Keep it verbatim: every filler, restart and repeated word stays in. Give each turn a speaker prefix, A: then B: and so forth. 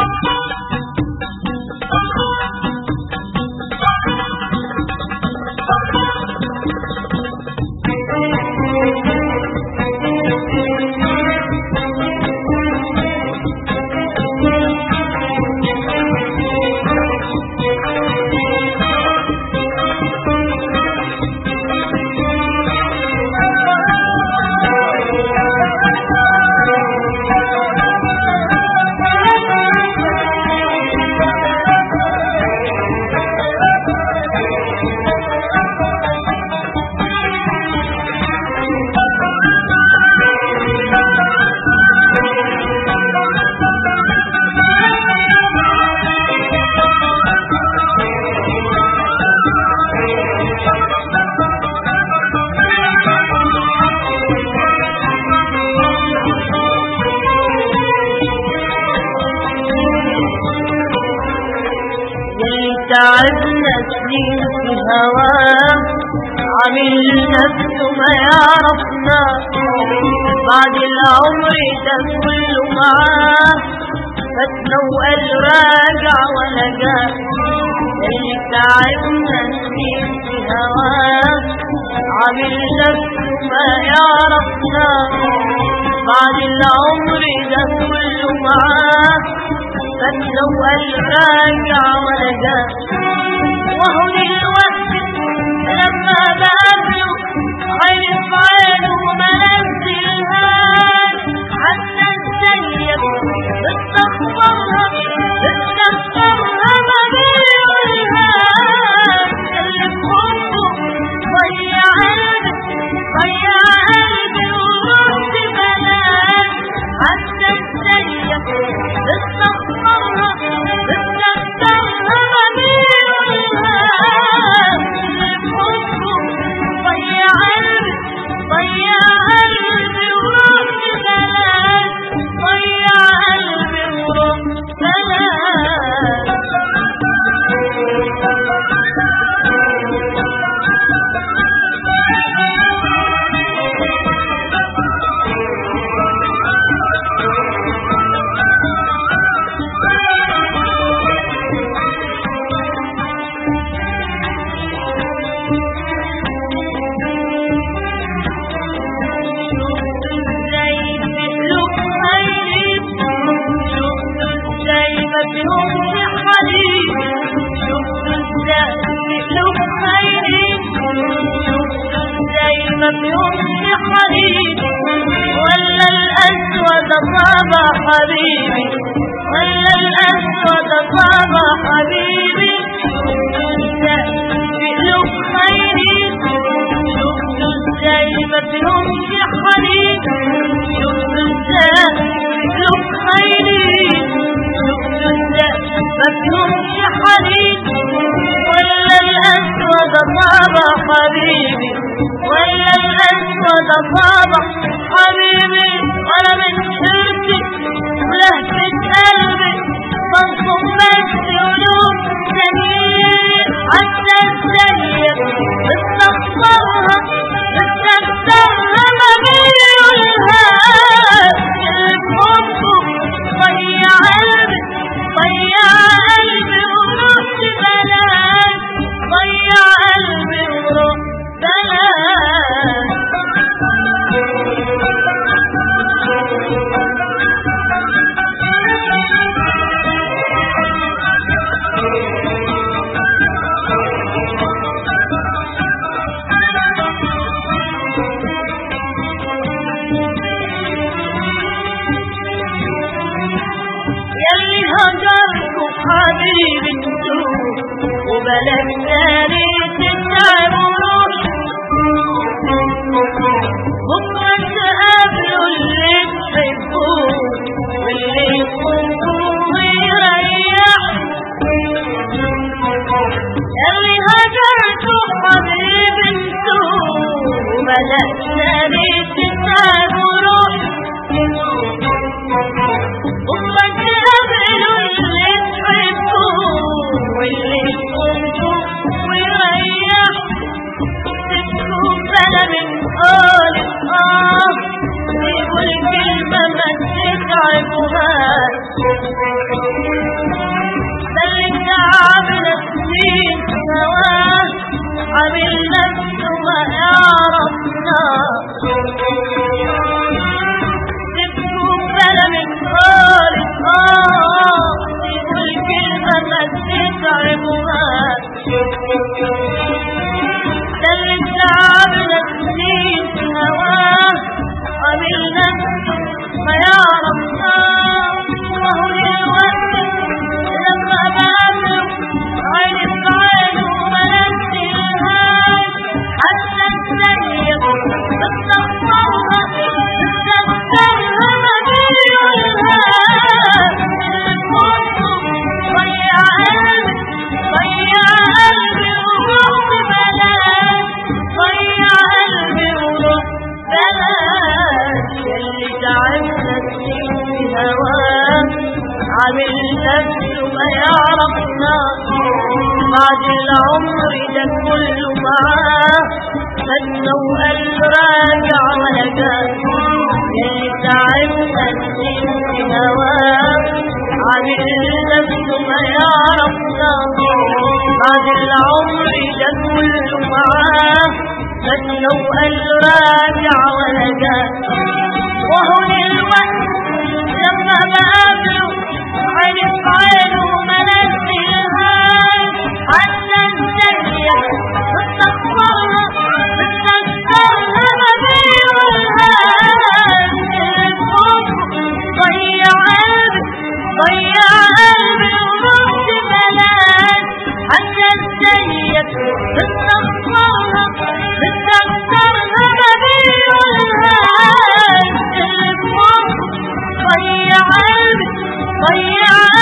A: تعبنا سنين في هواه، عامل نفسه ما يعرفنا، بعد العمر ده كله معاه فاتنا وقال راجع ولا جاه. اللي تعبنا سنين في هواه، عامل نفسه ما يعرفنا، بعد العمر ده كله معاه فاتنا وقال راجع ولا جاه. وهو دلوقتي لما بقابله عيني في عينه وما نزلهاش، حتى ازيك بتستغفرها بتستغفرها ما بيقولهاش. اللي في حبه ضيع قلبي ضيع قلبي ورحت بلاش، حتى ازيك بتستغفرها بتستغفرها ما بيقولهاش. اللي في حبه ضيع قلبي ضيع قلبي ورحت بلاش، ضيع قلبي ورحت بلاش. ولا الأسود طابع حبيبي ولا الأسود طابع حبيبي، بقلوب خيري شفتوا ازاي ما فيهمش حنين، شفتوا ازاي بقلوب خيري شفتوا ازاي ما فيهمش حنين. ولا الأسود طابع حبيبي ولا الأسود طابع حبيبي، ولا من حيرتي ولهفة قلبي بنصب بس قلوب جميل، حتى ازيك بتستغفرها بتستغفرها ما بيقولهاش. اللي في حبه ضيع قلبي ضيع قلبي ورحت بلاش، ضيع قلبي ورحت بلاش. يلي هجرته حبيبي انتو وبلاش تاني تتعبوا، بكرة تقابلوا اللي تحبوه واللي يخونكوا ويريحوا. يلي هجرته حبيبي انتو وبلاش تاني تتعبوا، بكرة تقابلوا اللي تحبوه واللي يخونكوا ويريحوا. تبكوا بلا من قول اه سيبوا الكلمة ما تتعبوهاش. عامل نفسه ما يعرفنا بعد العمر ده كله معاه خدنا وقال راجع ولا جاي اللي تعبنا من هواه عامل نفسه ما يعرفنا بعد العمر ده كله معاه خدنا وقال راجع ولا جاي وهو الوقت لما بقابله عيني في عينه ما نزلهاش حتى الدنيا بتكبرها بتكبرها ما بيقولهاش الحب ضيع قلبي ضيع قلبي ورحت بلاش حتى الدنيا بتكبرها بتكبرها ما بيقولهاش الحب ضيع قلبي ضيع